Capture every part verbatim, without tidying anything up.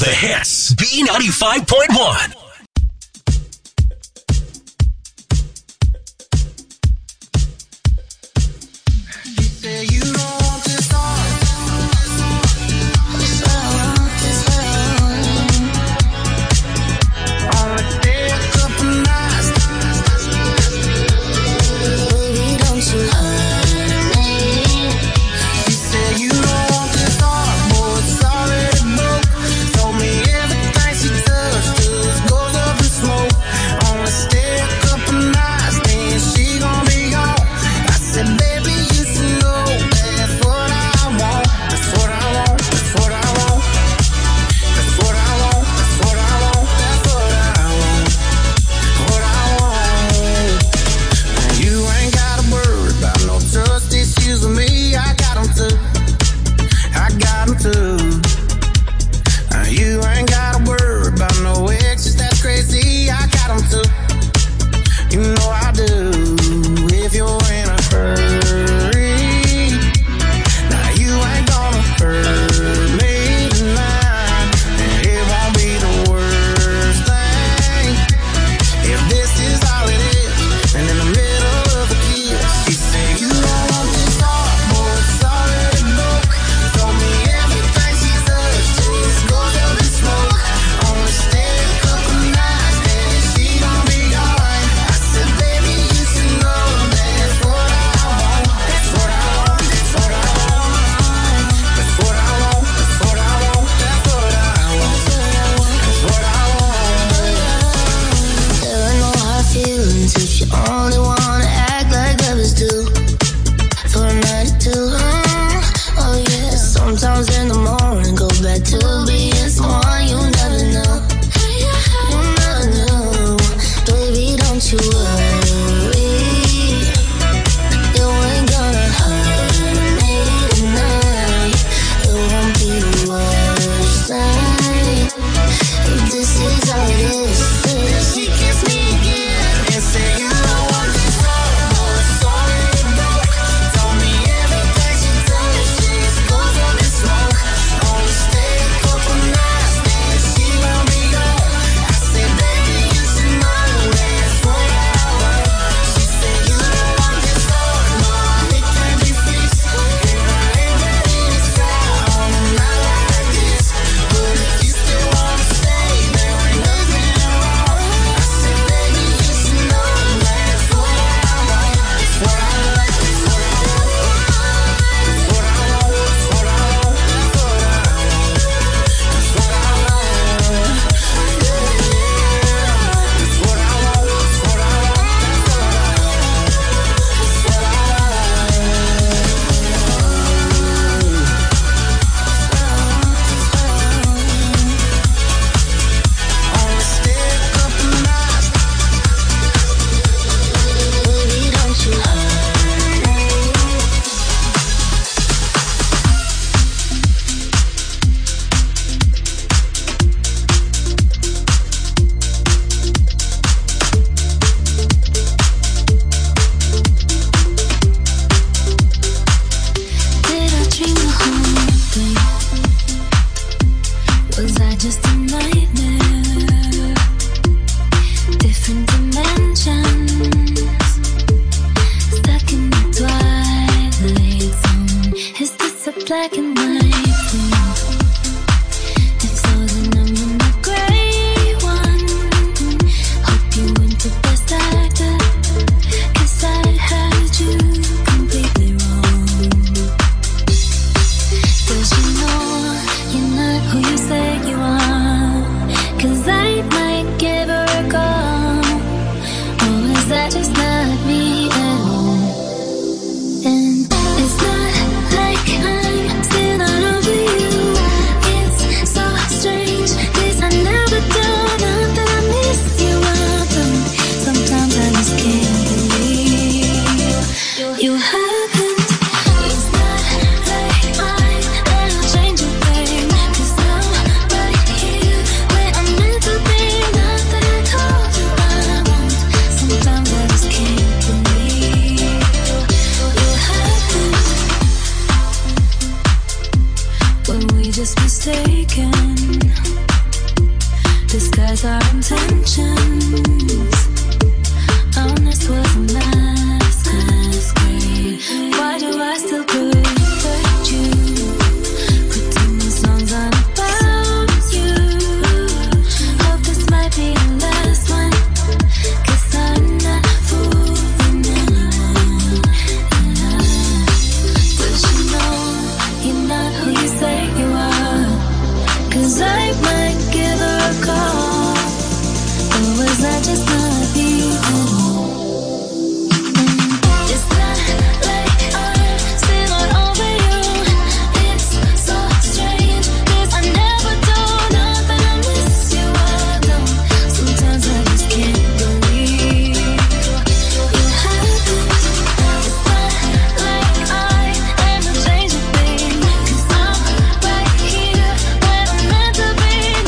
the hits. B ninety-five point one. And it's not like I'm still not over you. Be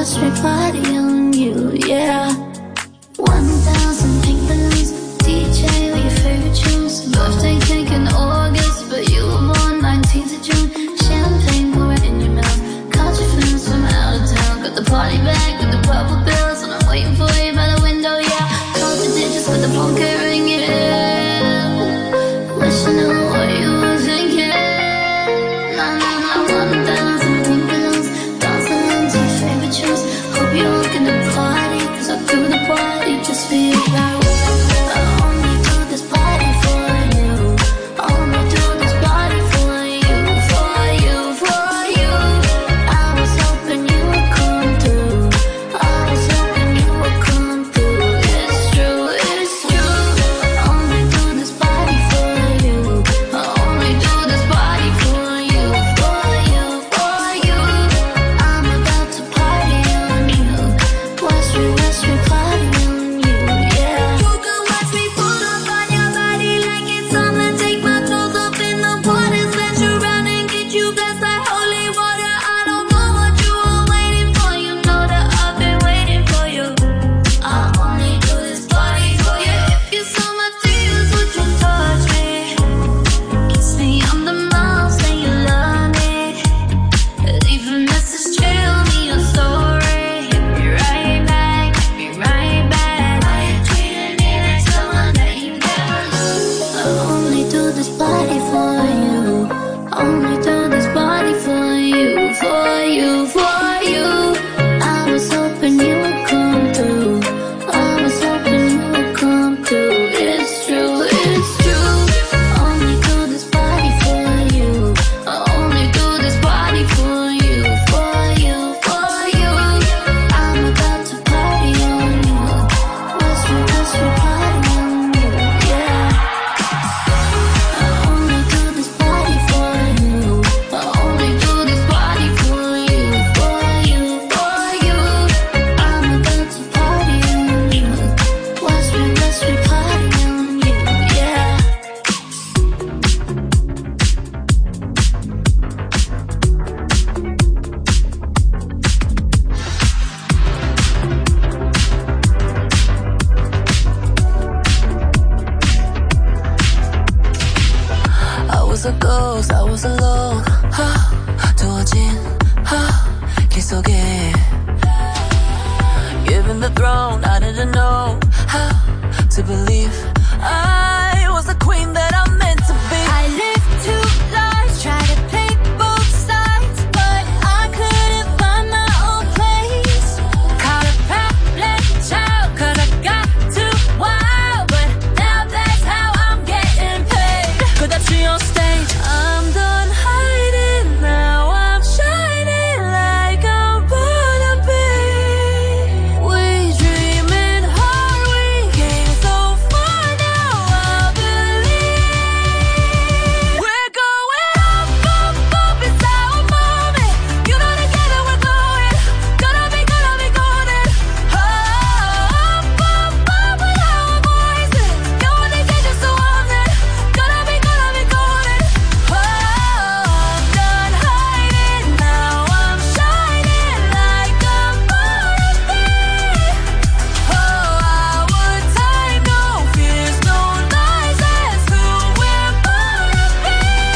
we party on you, yeah. One thousand pink balloons, D J with your favorite tunes. Birthday cake in August, but you were born nineteenth of June. Champagne pouring in your mouth, caught your friends from out of town. Got the party bag with the purple bills, and I'm waiting for you by the window, yeah. Call the digits with the phone kept ringing. Wish I knew what you were thinking. Nah, nah, nah, one thousand pink balloons, dancing into your favorite tunes. Hope you're looking to party, cause I do the party just for you, like. I only do this party for you. I only do this party for you, for you, for you. I was hoping you would come through. I was hoping you would come through. It's true, it's true. I only do this party for you. I only do this party for you, for you, for you. I'm about to party on you. Watch me, watch me party on you, yeah. You can watch me pull up on your body like it's summer. Take my clothes off in the water, splash you around and get you blessed like holy water. I don't know what you were waiting for. You know that I've been waiting for you. I only do this party for you. If you saw my tears, would you touch me? Kiss me on the mouth, say you love me. Leave a message, tell me your story. Hit me right back, hit me right back. Why you treating me like someone that you never loved? I only do this party for you. I only do this party for you, for you, for you. I was hoping you would come through. I was hoping you would come through. It's true, it's true. I only do this party for you. I only do this party for you, for you, for you. I'm about to party on you. Watch me, watch me party on you, yeah. I only do this party for you. I only do this party for you, for you, for you. I'm about to party on you. Watch me, watch me party on you, yeah. I was a ghost, I was alone. 하, 두어진 하, 길 속에. Given the throne, I didn't know how to believe I was the queen that I'm meant to be. I lived two lives, tried to play both sides, but I couldn't find my own place. Caught a problem child, cause I got too wild, but now that's how I'm getting paid. 끝없이 on stage, I'm done hiding, now I'm shining like I'm born to be. We dreaming hard, we came so far, now I believe. We're going up, up, up, it's our moment. You know together we're going, gonna be, gonna be golden. Oh, up, up, up with our voices. You only get just so often, gonna be, gonna be golden. Oh, I'm done hiding, now I'm shining like I'm born to be. Oh, our time, no fears, no lies, that's who we're born to be.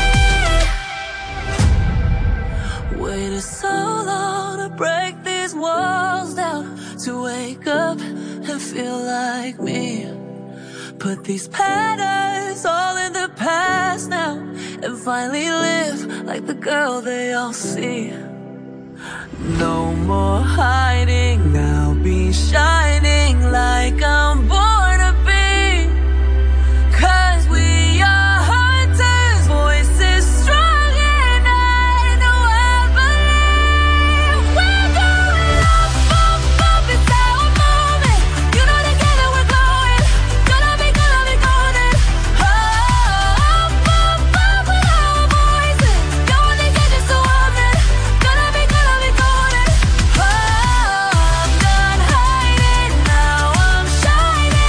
waited so long to break these walls down, to wake up and feel like me. Put these patterns all in the past now, and finally live like the girl they all see. No more hiding, now be shining like I'm born to be. Cause we are hunters, voices strong, and I know I believe. We're going up, up, up, it's our moment. You know together we're going, gonna be, gonna be golden. Oh, up, up, up with our voices. You only get just so often, gonna be, gonna be golden. Oh, I'm done hiding, now I'm shining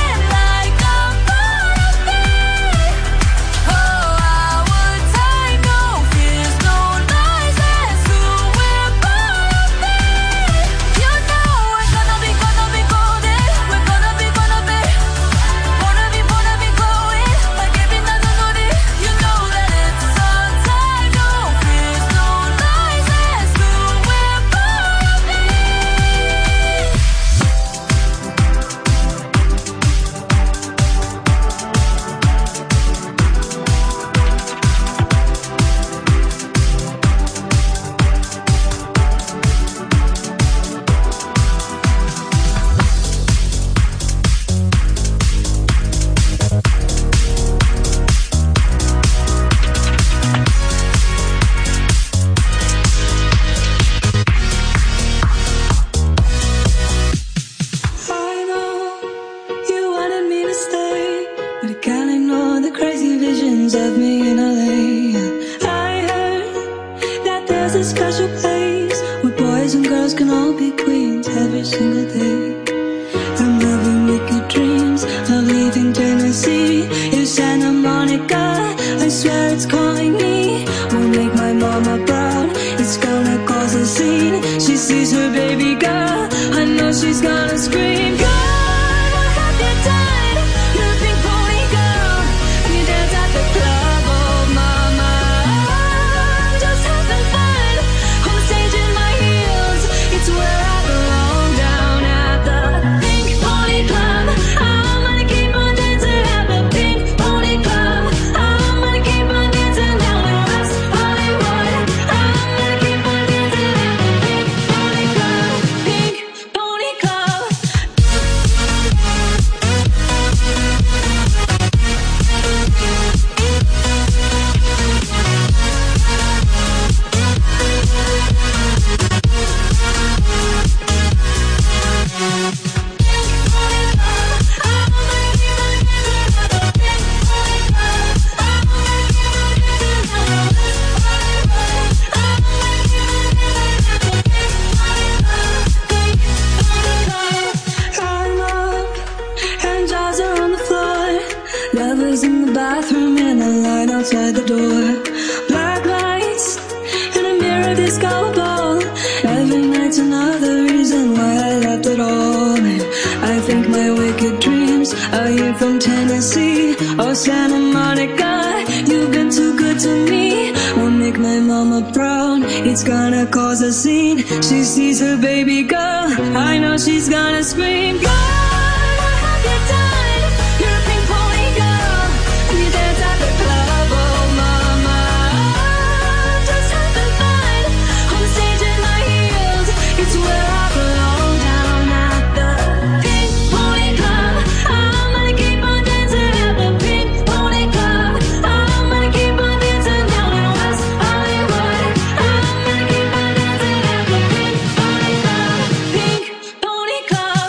in Tennessee or Santa Monica. You've been too good to me. We'll make my mama proud. It's gonna cause a scene. She sees her baby girl. I know she's gonna scream. God, what have you done? You're a pink pony girl, and you dance at the club. Oh mama, I'm just having fun on the stage in my heels. It's where I belong, down at the Pink Pony Club. I'm gonna keep on dancing at the Pink Pony Club. I'm gonna keep on dancing down in West Hollywood. I'm gonna keep on dancing at the Pink Pony Club. Pink Pony Club.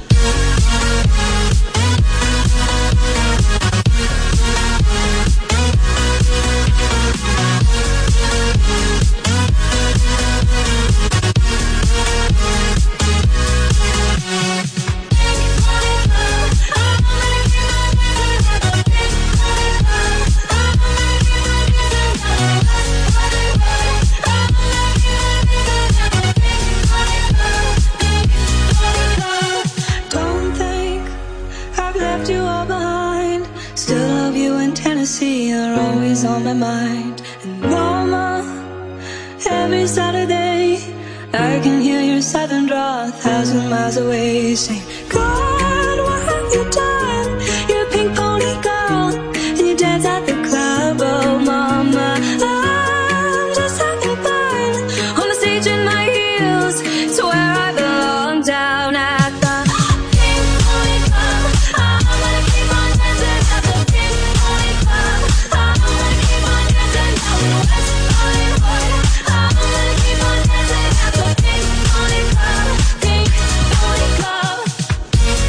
Don't think I've left you all behind. Still love you in Tennessee, you're always on my mind. And mama, every Saturday I can hear your southern drawl a thousand miles away, saying, God, what have you done? You're a pink pony girl, and you dance at the club. Oh mama, I'm just having fun on the stage in my heels. It's where I belong, down at the Pink Pony Club. I'm gonna keep on dancing at the Pink Pony Club. I'm gonna keep on dancing down in West Hollywood. I'm gonna keep on dancing at the Pink Pony Club. Pink Pony Club.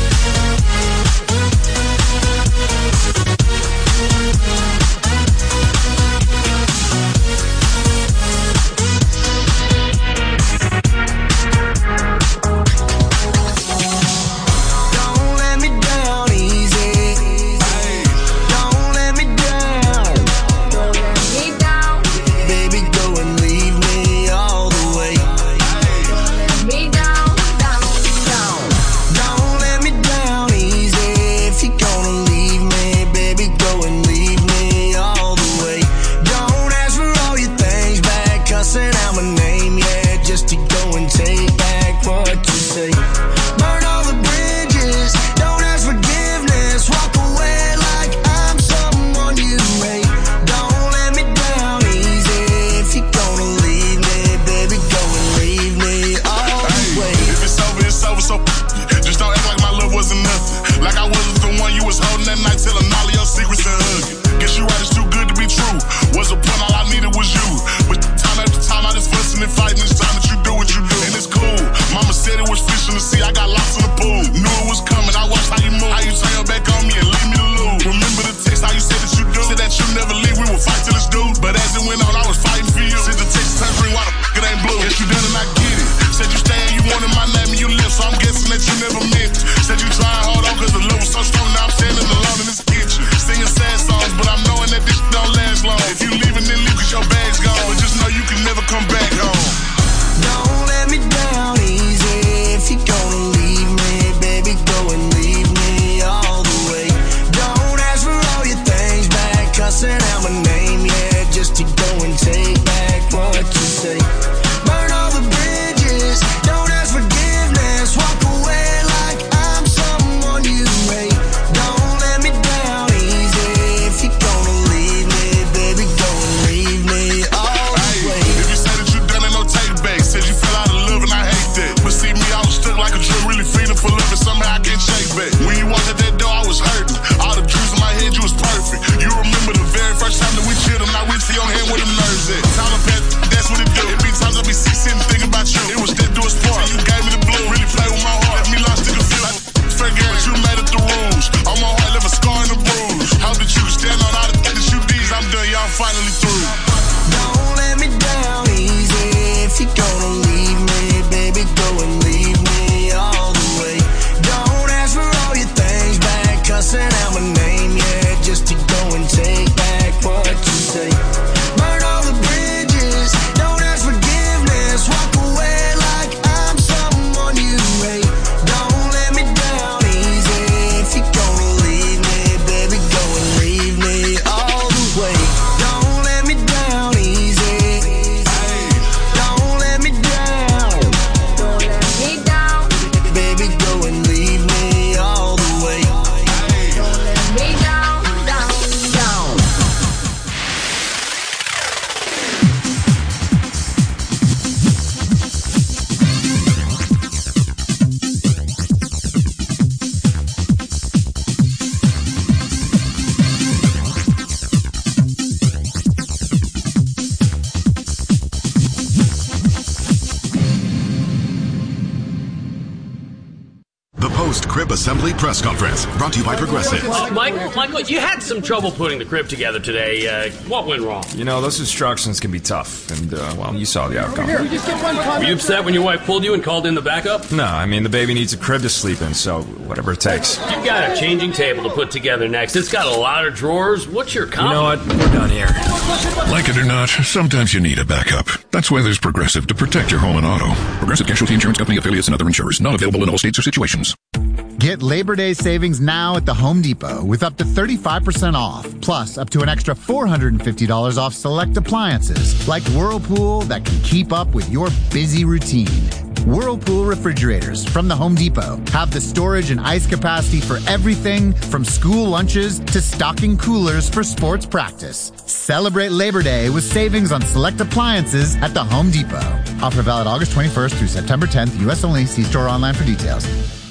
Assembly Press Conference, brought to you by Progressive. Michael, Michael, you had some trouble putting the crib together today. Uh, what went wrong? You know, those instructions can be tough, and, uh, well, you saw the outcome. Were you upset when your wife pulled you and called in the backup? No, I mean, the baby needs a crib to sleep in, so whatever it takes. You've got a changing table to put together next. It's got a lot of drawers. What's your comment? You know what? We're done here. Like it or not, sometimes you need a backup. That's why there's Progressive to protect your home and auto. Progressive Casualty Insurance Company affiliates and other insurers. Not available in all states or situations. Get Labor Day savings now at the Home Depot with up to thirty-five percent off, plus up to an extra four hundred fifty dollars off select appliances like Whirlpool that can keep up with your busy routine. Whirlpool refrigerators from the Home Depot have the storage and ice capacity for everything from school lunches to stocking coolers for sports practice. Celebrate Labor Day with savings on select appliances at the Home Depot. Offer valid August twenty-first through September tenth. U S only. See store online for details.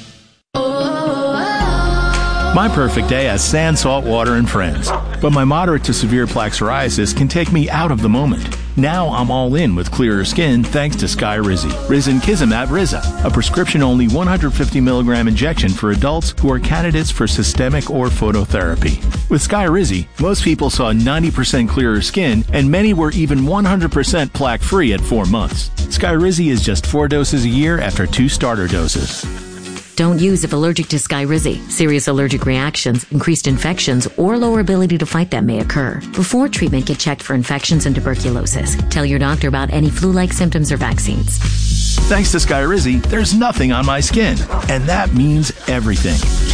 My perfect day has sand, salt water, and friends. But my moderate to severe plaque psoriasis can take me out of the moment. Now I'm all in with clearer skin thanks to Skyrizi. Risankizumab Riza, a prescription-only one hundred fifty milligram injection for adults who are candidates for systemic or phototherapy. With Skyrizi, most people saw ninety percent clearer skin, and many were even one hundred percent plaque-free at four months. Skyrizi is just four doses a year after two starter doses. Don't use if allergic to Skyrizi. Serious allergic reactions, increased infections, or lower ability to fight them may occur. Before treatment, get checked for infections and tuberculosis. Tell your doctor about any flu-like symptoms or vaccines. Thanks to Skyrizi, there's nothing on my skin, and that means everything.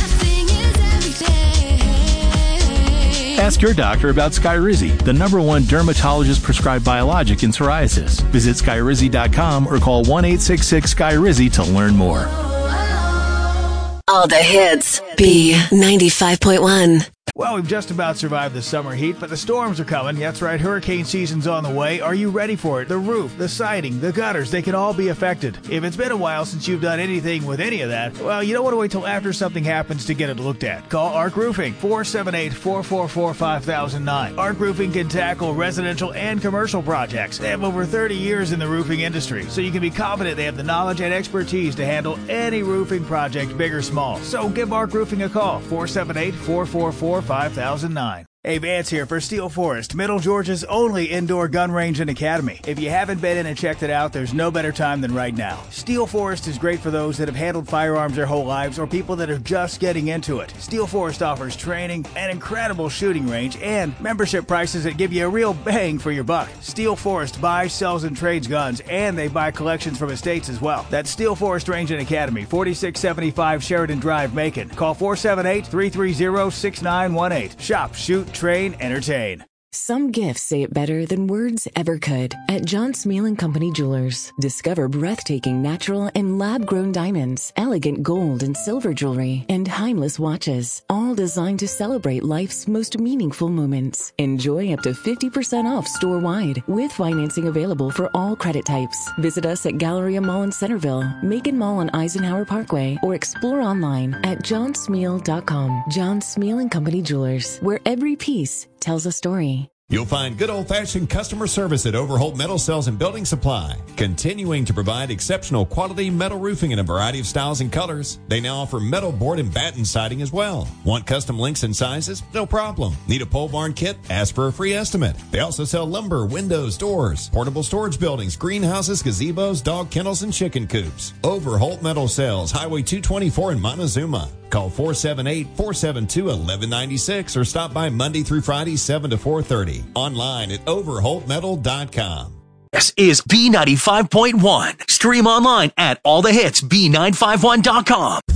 Ask your doctor about Skyrizi, the number one dermatologist-prescribed biologic in psoriasis. Visit Skyrizi dot com or call one eight six six Sky Rizi to learn more. All the hits. B ninety-five point one. Well, we've just about survived the summer heat, but the storms are coming. That's right, hurricane season's on the way. Are you ready for it? The roof, the siding, the gutters, they can all be affected. If it's been a while since you've done anything with any of that, well, you don't want to wait till after something happens to get it looked at. Call Arc Roofing, four seven eight, four four four, five thousand nine. Arc Roofing can tackle residential and commercial projects. They have over thirty years in the roofing industry, so you can be confident they have the knowledge and expertise to handle any roofing project, big or small. So give Arc Roofing a call, four seven eight, four four four, five thousand nine. Hey, Vance here for Steel Forest, Middle Georgia's only indoor gun range and academy. If you haven't been in and checked it out, there's no better time than right now. Steel Forest is great for those that have handled firearms their whole lives or people that are just getting into it. Steel Forest offers training, an incredible shooting range, and membership prices that give you a real bang for your buck. Steel Forest buys, sells, and trades guns, and they buy collections from estates as well. That's Steel Forest Range and Academy, forty-six seventy-five Sheridan Drive, Macon. Call four seven eight, three three zero, six nine one eight. Shop, shoot, train, entertain. Some gifts say it better than words ever could. At John Smeal and Company Jewelers, discover breathtaking natural and lab-grown diamonds, elegant gold and silver jewelry, and timeless watches, all designed to celebrate life's most meaningful moments. Enjoy up to fifty percent off store-wide, with financing available for all credit types. Visit us at Galleria Mall in Centerville, Macon Mall on Eisenhower Parkway, or explore online at john smeal dot com. John Smeal and Company Jewelers, where every piece tells a story. You'll find good old-fashioned customer service at Overholt Metal Sales and Building Supply, continuing to provide exceptional quality metal roofing in a variety of styles and colors. They now offer metal board and batten siding as well. Want custom links and sizes? No problem. Need a pole barn kit? Ask for a free estimate. They also sell lumber, windows, doors, portable storage buildings, greenhouses, gazebos, dog kennels, and chicken coops. Overholt Metal Sales, Highway two twenty-four in Montezuma. Call four seven eight, four seven two, one one nine six or stop by Monday through Friday, seven to four thirty. Online at overholt metal dot com. This is B ninety-five point one. Stream online at all the hits B nine five one dot com.